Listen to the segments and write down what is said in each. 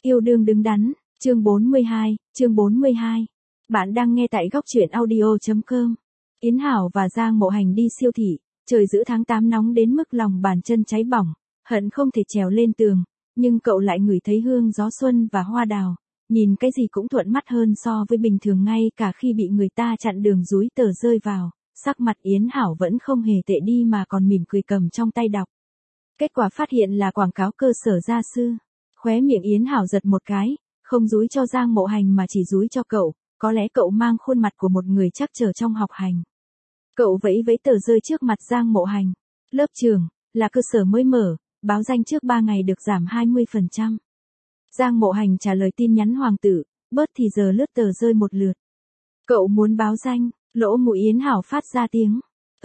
Yêu đương đứng đắn, chương 42. Bạn đang nghe tại góc truyện audio.com. Yến Hảo và Giang Mộ Hành đi siêu thị, trời giữa tháng 8 nóng đến mức lòng bàn chân cháy bỏng, hận không thể trèo lên tường, nhưng cậu lại ngửi thấy hương gió xuân và hoa đào, nhìn cái gì cũng thuận mắt hơn so với bình thường ngay cả khi bị người ta chặn đường dúi tờ rơi vào, sắc mặt Yến Hảo vẫn không hề tệ đi mà còn mỉm cười cầm trong tay đọc. Kết quả phát hiện là quảng cáo cơ sở gia sư. Khóe miệng Yến Hảo giật một cái, không dúi cho Giang Mộ Hành mà chỉ dúi cho cậu, có lẽ cậu mang khuôn mặt của một người trắc trở trong học hành. Cậu vẫy vẫy tờ rơi trước mặt Giang Mộ Hành. Lớp trường, là cơ sở mới mở, báo danh trước 3 ngày được giảm 20%. Giang Mộ Hành trả lời tin nhắn hoàng tử, bớt thì giờ lướt tờ rơi một lượt. Cậu muốn báo danh, lỗ mũi Yến Hảo phát ra tiếng.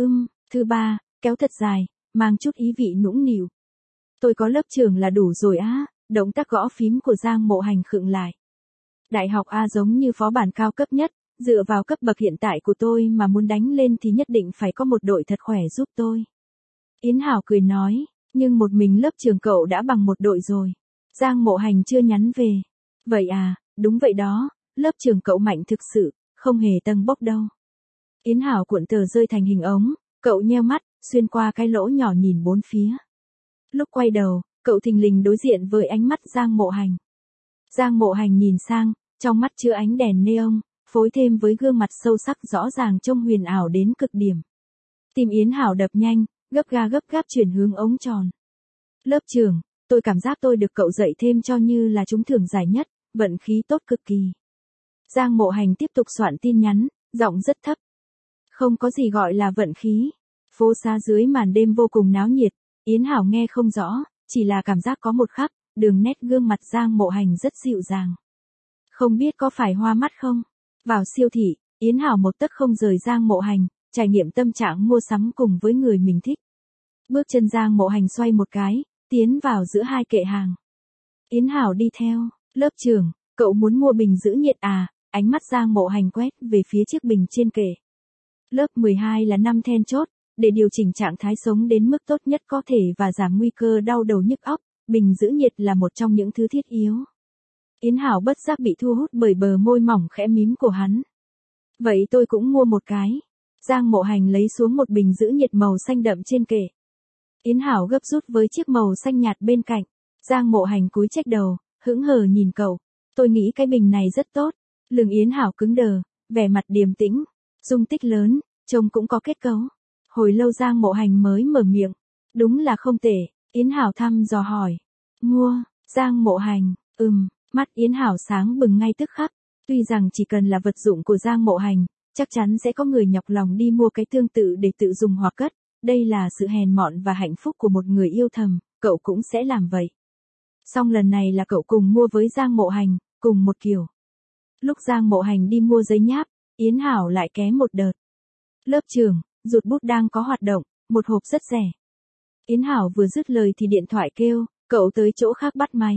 Thứ ba, kéo thật dài, mang chút ý vị nũng nịu. Tôi có lớp trường là đủ rồi á, động tác gõ phím của Giang Mộ Hành khựng lại. Đại học A giống như phó bản cao cấp nhất, dựa vào cấp bậc hiện tại của tôi mà muốn đánh lên thì nhất định phải có một đội thật khỏe giúp tôi. Yến Hảo cười nói, nhưng một mình lớp trường cậu đã bằng một đội rồi. Giang Mộ Hành chưa nhắn về. Vậy à, đúng vậy đó, lớp trường cậu mạnh thực sự, không hề tâng bốc đâu. Yến Hảo cuộn tờ rơi thành hình ống, cậu nheo mắt, xuyên qua cái lỗ nhỏ nhìn bốn phía. Lúc quay đầu, cậu thình lình đối diện với ánh mắt Giang Mộ Hành. Giang Mộ Hành nhìn sang, trong mắt chứa ánh đèn neon, phối thêm với gương mặt sâu sắc rõ ràng trông huyền ảo đến cực điểm. Tim Yến Hảo đập nhanh, gấp gáp chuyển hướng ống tròn. Lớp trường, tôi cảm giác tôi được cậu dạy thêm cho như là trúng thưởng giải nhất, vận khí tốt cực kỳ. Giang Mộ Hành tiếp tục soạn tin nhắn, giọng rất thấp. Không có gì gọi là vận khí. Phố xá dưới màn đêm vô cùng náo nhiệt, Yến Hảo nghe không rõ, chỉ là cảm giác có một khắc, đường nét gương mặt Giang Mộ Hành rất dịu dàng. Không biết có phải hoa mắt không? Vào siêu thị, Yến Hảo một tấc không rời Giang Mộ Hành, trải nghiệm tâm trạng mua sắm cùng với người mình thích. Bước chân Giang Mộ Hành xoay một cái, tiến vào giữa hai kệ hàng. Yến Hảo đi theo. Lớp trường, cậu muốn mua bình giữ nhiệt à? Ánh mắt Giang Mộ Hành quét về phía chiếc bình trên kệ. Lớp 12 là năm then chốt, để điều chỉnh trạng thái sống đến mức tốt nhất có thể và giảm nguy cơ đau đầu nhức óc, bình giữ nhiệt là một trong những thứ thiết yếu. Yến Hảo bất giác bị thu hút bởi bờ môi mỏng khẽ mím của hắn. Vậy tôi cũng mua một cái. Giang Mộ Hành lấy xuống một bình giữ nhiệt màu xanh đậm trên kệ. Yến Hảo gấp rút với chiếc màu xanh nhạt bên cạnh. Giang Mộ Hành cúi chếch đầu, hững hờ nhìn cậu. Tôi nghĩ cái bình này rất tốt. Lưng Yến Hảo cứng đờ, vẻ mặt điềm tĩnh. Dung tích lớn, trông cũng có kết cấu. Hồi lâu Giang Mộ Hành mới mở miệng. Đúng là không tệ. Yến Hảo thăm dò hỏi. Mua. Giang Mộ Hành. Mắt Yến Hảo sáng bừng ngay tức khắc. Tuy rằng chỉ cần là vật dụng của Giang Mộ Hành, chắc chắn sẽ có người nhọc lòng đi mua cái tương tự để tự dùng hoặc cất. Đây là sự hèn mọn và hạnh phúc của một người yêu thầm, cậu cũng sẽ làm vậy. Song lần này là cậu cùng mua với Giang Mộ Hành, cùng một kiểu. Lúc Giang Mộ Hành đi mua giấy nháp, Yến Hảo lại ké một đợt. Lớp trường, rụt bút đang có hoạt động, một hộp rất rẻ. Yến Hảo vừa dứt lời thì điện thoại kêu, cậu tới chỗ khác bắt máy.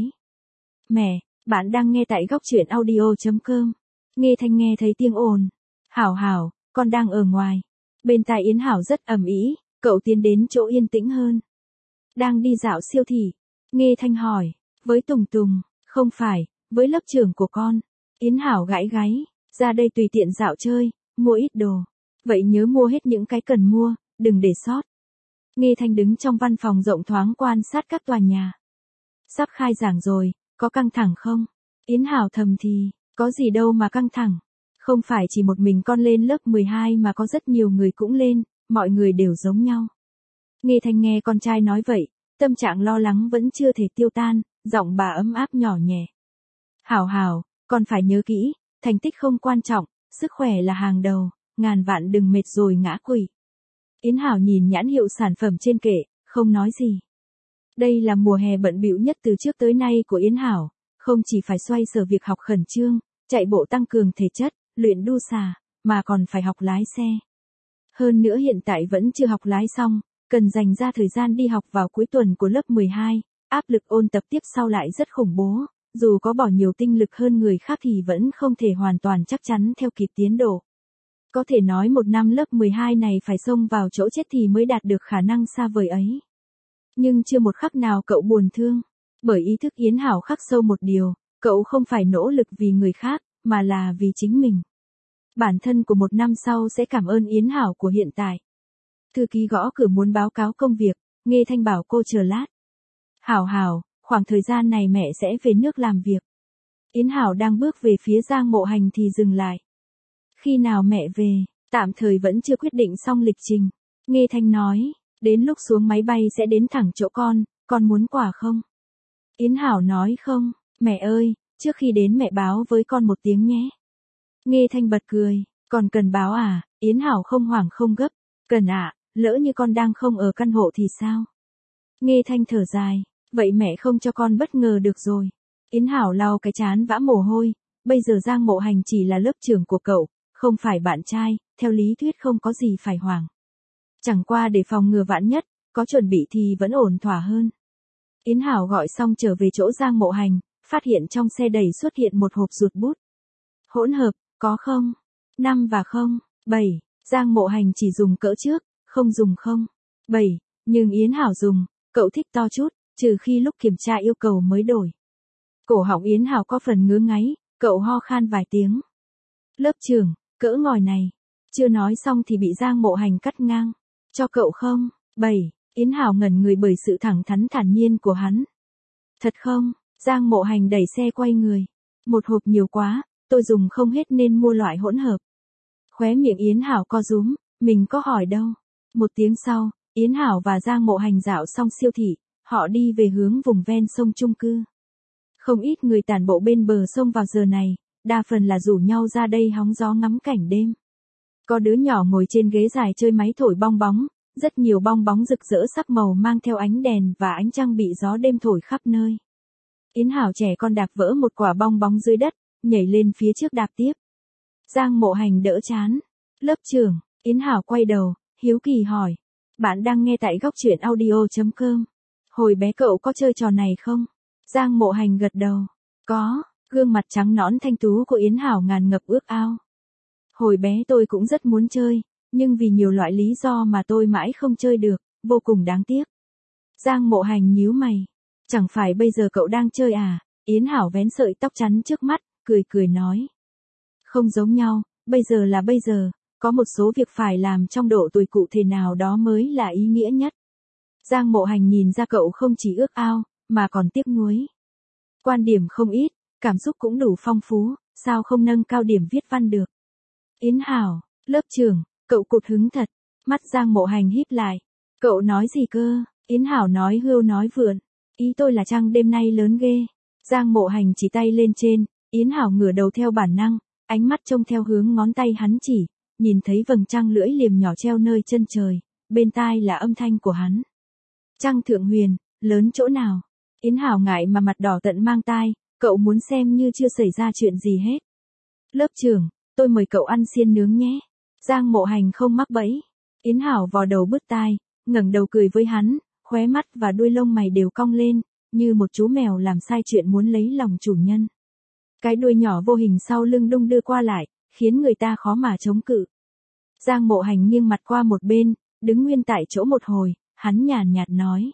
Mẹ, bạn đang nghe tại góc truyện audio.com. Nghe thanh nghe thấy tiếng ồn. Hảo, con đang ở ngoài. Bên tai Yến Hảo rất ầm ĩ, cậu tiến đến chỗ yên tĩnh hơn. Đang đi dạo siêu thị. Nghe thanh hỏi, với Tùng, không phải, với lớp trưởng của con. Yến Hảo gãi gáy, ra đây tùy tiện dạo chơi, mua ít đồ. Vậy nhớ mua hết những cái cần mua, đừng để sót. Nghe thanh đứng trong văn phòng rộng thoáng quan sát các tòa nhà. Sắp khai giảng rồi, có căng thẳng không? Yến Hảo thầm thì, có gì đâu mà căng thẳng. Không phải chỉ một mình con lên lớp 12 mà có rất nhiều người cũng lên, mọi người đều giống nhau. Nghe thanh nghe con trai nói vậy, tâm trạng lo lắng vẫn chưa thể tiêu tan, giọng bà ấm áp nhỏ nhẹ. Hảo, con phải nhớ kỹ, thành tích không quan trọng, sức khỏe là hàng đầu, ngàn vạn đừng mệt rồi ngã quỵ. Yến Hảo nhìn nhãn hiệu sản phẩm trên kệ, không nói gì. Đây là mùa hè bận bịu nhất từ trước tới nay của Yến Hảo, không chỉ phải xoay sở việc học khẩn trương, chạy bộ tăng cường thể chất, luyện đu xà, mà còn phải học lái xe. Hơn nữa hiện tại vẫn chưa học lái xong, cần dành ra thời gian đi học vào cuối tuần của lớp 12, áp lực ôn tập tiếp sau lại rất khủng bố, dù có bỏ nhiều tinh lực hơn người khác thì vẫn không thể hoàn toàn chắc chắn theo kịp tiến độ. Có thể nói một năm lớp 12 này phải xông vào chỗ chết thì mới đạt được khả năng xa vời ấy. Nhưng chưa một khắc nào cậu buồn thương, bởi ý thức Yến Hảo khắc sâu một điều, Cậu không phải nỗ lực vì người khác, mà là vì chính mình. Bản thân của một năm sau sẽ cảm ơn Yến Hảo của hiện tại. Thư ký gõ cửa muốn báo cáo công việc, Nghê Thanh bảo cô chờ lát. Hảo Hảo, khoảng thời gian này mẹ sẽ về nước làm việc. Yến Hảo đang bước về phía Giang Mộ Hành thì dừng lại. Khi nào mẹ về, tạm thời vẫn chưa quyết định xong lịch trình. Nghê Thanh nói, đến lúc xuống máy bay sẽ đến thẳng chỗ con muốn quà không? Yến Hảo nói không, mẹ ơi, trước khi đến mẹ báo với con một tiếng nhé. Nghê Thanh bật cười, còn cần báo à? Yến Hảo không hoảng không gấp, cần ạ, lỡ như con đang không ở căn hộ thì sao? Nghê Thanh thở dài, vậy mẹ không cho con bất ngờ được rồi. Yến Hảo lau cái trán vã mồ hôi, bây giờ Giang Mộ Hành chỉ là lớp trưởng của cậu, không phải bạn trai, theo lý thuyết không có gì phải hoảng. Chẳng qua để phòng ngừa vạn nhất, có chuẩn bị thì vẫn ổn thỏa hơn. Yến Hảo gọi xong trở về chỗ Giang Mộ Hành, phát hiện trong xe đẩy xuất hiện một hộp ruột bút. Hỗn hợp, có không? 5 và 7, Giang Mộ Hành chỉ dùng cỡ trước, không dùng 7, nhưng Yến Hảo dùng, cậu thích to chút, trừ khi lúc kiểm tra yêu cầu mới đổi. Cổ họng Yến Hảo có phần ngứa ngáy, cậu ho khan vài tiếng. Lớp trưởng, cỡ ngòi này. Chưa nói xong thì bị Giang Mộ Hành cắt ngang. Cho cậu 7, Yến Hảo ngẩn người bởi sự thẳng thắn thản nhiên của hắn. Thật không? Giang Mộ Hành đẩy xe quay người. Một hộp nhiều quá, tôi dùng không hết nên mua loại hỗn hợp. Khóe miệng Yến Hảo co rúm, mình có hỏi đâu. Một tiếng sau, Yến Hảo và Giang Mộ Hành dạo xong siêu thị, họ đi về hướng vùng ven sông chung cư. Không ít người tản bộ bên bờ sông vào giờ này, đa phần là rủ nhau ra đây hóng gió ngắm cảnh đêm. Có đứa nhỏ ngồi trên ghế dài chơi máy thổi bong bóng, rất nhiều bong bóng rực rỡ sắc màu mang theo ánh đèn và ánh trăng bị gió đêm thổi khắp nơi. Yến Hảo trẻ con đạp vỡ một quả bong bóng dưới đất, nhảy lên phía trước đạp tiếp. Giang Mộ Hành đỡ chán. Lớp trưởng, Yến Hảo quay đầu, hiếu kỳ hỏi. Bạn đang nghe tại góc truyện audio.com. Hồi bé cậu có chơi trò này không? Giang Mộ Hành gật đầu. Có, gương mặt trắng nõn thanh tú của Yến Hảo ngàn ngập ước ao. Hồi bé tôi cũng rất muốn chơi, nhưng vì nhiều loại lý do mà tôi mãi không chơi được, vô cùng đáng tiếc. Giang Mộ Hành nhíu mày. Chẳng phải bây giờ cậu đang chơi à? Yến Hảo vén sợi tóc chắn trước mắt, cười nói. Không giống nhau, bây giờ là bây giờ, có một số việc phải làm trong độ tuổi cụ thể nào đó mới là ý nghĩa nhất. Giang Mộ Hành nhìn ra cậu không chỉ ước ao, mà còn tiếc nuối. Quan điểm không ít, cảm xúc cũng đủ phong phú, sao không nâng cao điểm viết văn được. Yến Hảo, lớp trưởng, cậu cụt hứng thật. Mắt Giang Mộ Hành híp lại. Cậu nói gì cơ? Yến Hảo nói hưu nói vượn. Ý tôi là trăng đêm nay lớn ghê. Giang Mộ Hành chỉ tay lên trên, Yến Hảo ngửa đầu theo bản năng, ánh mắt trông theo hướng ngón tay hắn chỉ, nhìn thấy vầng trăng lưỡi liềm nhỏ treo nơi chân trời, bên tai là âm thanh của hắn. Trăng thượng huyền, lớn chỗ nào? Yến Hảo ngại mà mặt đỏ tận mang tai, cậu muốn xem như chưa xảy ra chuyện gì hết. Lớp trưởng, tôi mời cậu ăn xiên nướng nhé. Giang Mộ Hành không mắc bẫy. Yến Hảo vò đầu bứt tai, ngẩng đầu cười với hắn, khóe mắt và đuôi lông mày đều cong lên, như một chú mèo làm sai chuyện muốn lấy lòng chủ nhân. Cái đuôi nhỏ vô hình sau lưng đung đưa qua lại, khiến người ta khó mà chống cự. Giang Mộ Hành nghiêng mặt qua một bên, đứng nguyên tại chỗ một hồi, hắn nhàn nhạt nói.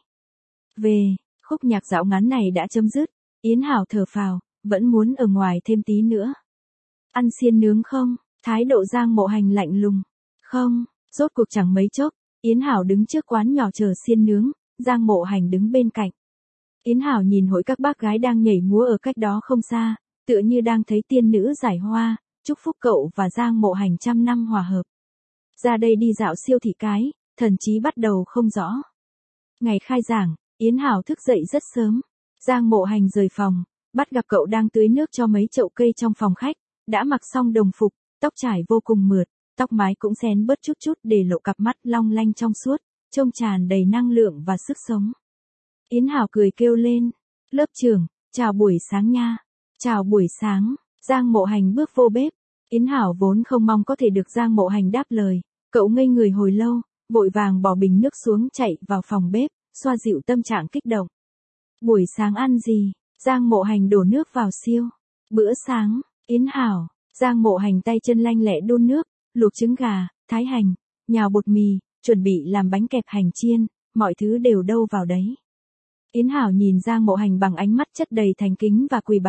Về, khúc nhạc dạo ngắn này đã chấm dứt, Yến Hảo thở phào, vẫn muốn ở ngoài thêm tí nữa. Ăn xiên nướng không? Thái độ Giang Mộ Hành lạnh lùng. Không, rốt cuộc chẳng mấy chốc, Yến Hảo đứng trước quán nhỏ chờ xiên nướng, Giang Mộ Hành đứng bên cạnh. Yến Hảo nhìn hội các bác gái đang nhảy múa ở cách đó không xa, tựa như đang thấy tiên nữ giải hoa, chúc phúc cậu và Giang Mộ Hành trăm năm hòa hợp. Ra đây đi dạo siêu thị cái, thần chí bắt đầu không rõ. Ngày khai giảng, Yến Hảo thức dậy rất sớm. Giang Mộ Hành rời phòng, bắt gặp cậu đang tưới nước cho mấy chậu cây trong phòng khách, đã mặc xong đồng phục, tóc trải vô cùng mượt, tóc mái cũng xén bớt chút để lộ cặp mắt long lanh trong suốt, trông tràn đầy năng lượng và sức sống. Yến Hảo cười kêu lên, lớp trưởng, chào buổi sáng nha. Chào buổi sáng. Giang Mộ Hành bước vô bếp. Yến Hảo vốn không mong có thể được Giang Mộ Hành đáp lời, cậu ngây người hồi lâu, vội vàng bỏ bình nước xuống chạy vào phòng bếp, xoa dịu tâm trạng kích động. Buổi sáng ăn gì? Giang Mộ Hành đổ nước vào siêu. Bữa sáng, Yến Hảo. Giang Mộ Hành tay chân lanh lẹ đun nước, luộc trứng gà, thái hành, nhào bột mì, chuẩn bị làm bánh kẹp hành chiên, mọi thứ đều đâu vào đấy. Yến Hảo nhìn Giang Mộ Hành bằng ánh mắt chất đầy thành kính và quỳ bái,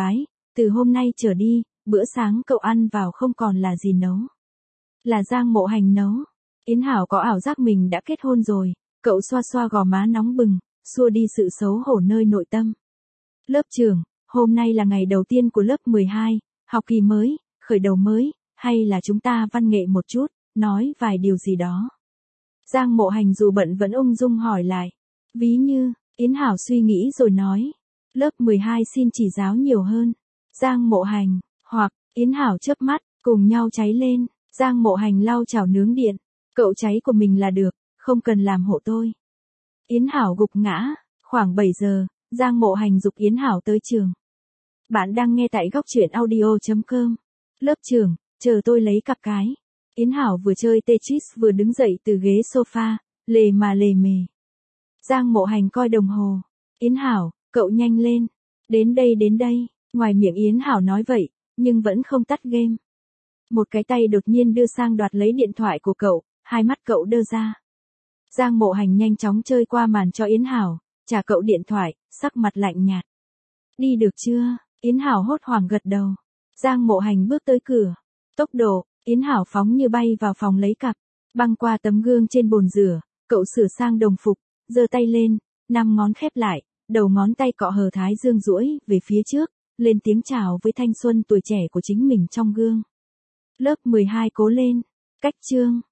từ hôm nay trở đi, bữa sáng cậu ăn vào không còn là gì nấu. Là Giang Mộ Hành nấu. Yến Hảo có ảo giác mình đã kết hôn rồi, cậu xoa xoa gò má nóng bừng, xua đi sự xấu hổ nơi nội tâm. Lớp trưởng, hôm nay là ngày đầu tiên của lớp 12, học kỳ mới, khởi đầu mới, hay là chúng ta văn nghệ một chút, nói vài điều gì đó. Giang Mộ Hành dù bận vẫn ung dung hỏi lại. Ví như, Yến Hảo suy nghĩ rồi nói. Lớp 12 xin chỉ giáo nhiều hơn. Giang Mộ Hành, hoặc, Yến Hảo chớp mắt, cùng nhau cháy lên. Giang Mộ Hành lau chảo nướng điện. Cậu cháy của mình là được, không cần làm hộ tôi. Yến Hảo gục ngã. Khoảng 7 giờ, Giang Mộ Hành giục Yến Hảo tới trường. Bạn đang nghe tại góc truyện audio.com. Lớp trưởng, chờ tôi lấy cặp cái. Yến Hảo vừa chơi Tetris vừa đứng dậy từ ghế sofa, lề mà lề mề. Giang Mộ Hành coi đồng hồ. Yến Hảo, cậu nhanh lên. Đến đây. Ngoài miệng Yến Hảo nói vậy, nhưng vẫn không tắt game. Một cái tay đột nhiên đưa sang đoạt lấy điện thoại của cậu, hai mắt cậu đơ ra. Giang Mộ Hành nhanh chóng chơi qua màn cho Yến Hảo, trả cậu điện thoại, sắc mặt lạnh nhạt. Đi được chưa? Yến Hảo hốt hoảng gật đầu. Giang Mộ Hành bước tới cửa. Tốc độ, Yến Hảo phóng như bay vào phòng lấy cặp. Băng qua tấm gương trên bồn rửa, cậu sửa sang đồng phục, giơ tay lên, 5 ngón khép lại, đầu ngón tay cọ hờ thái dương duỗi về phía trước, lên tiếng chào với thanh xuân tuổi trẻ của chính mình trong gương. Lớp 12 cố lên. Cách chương.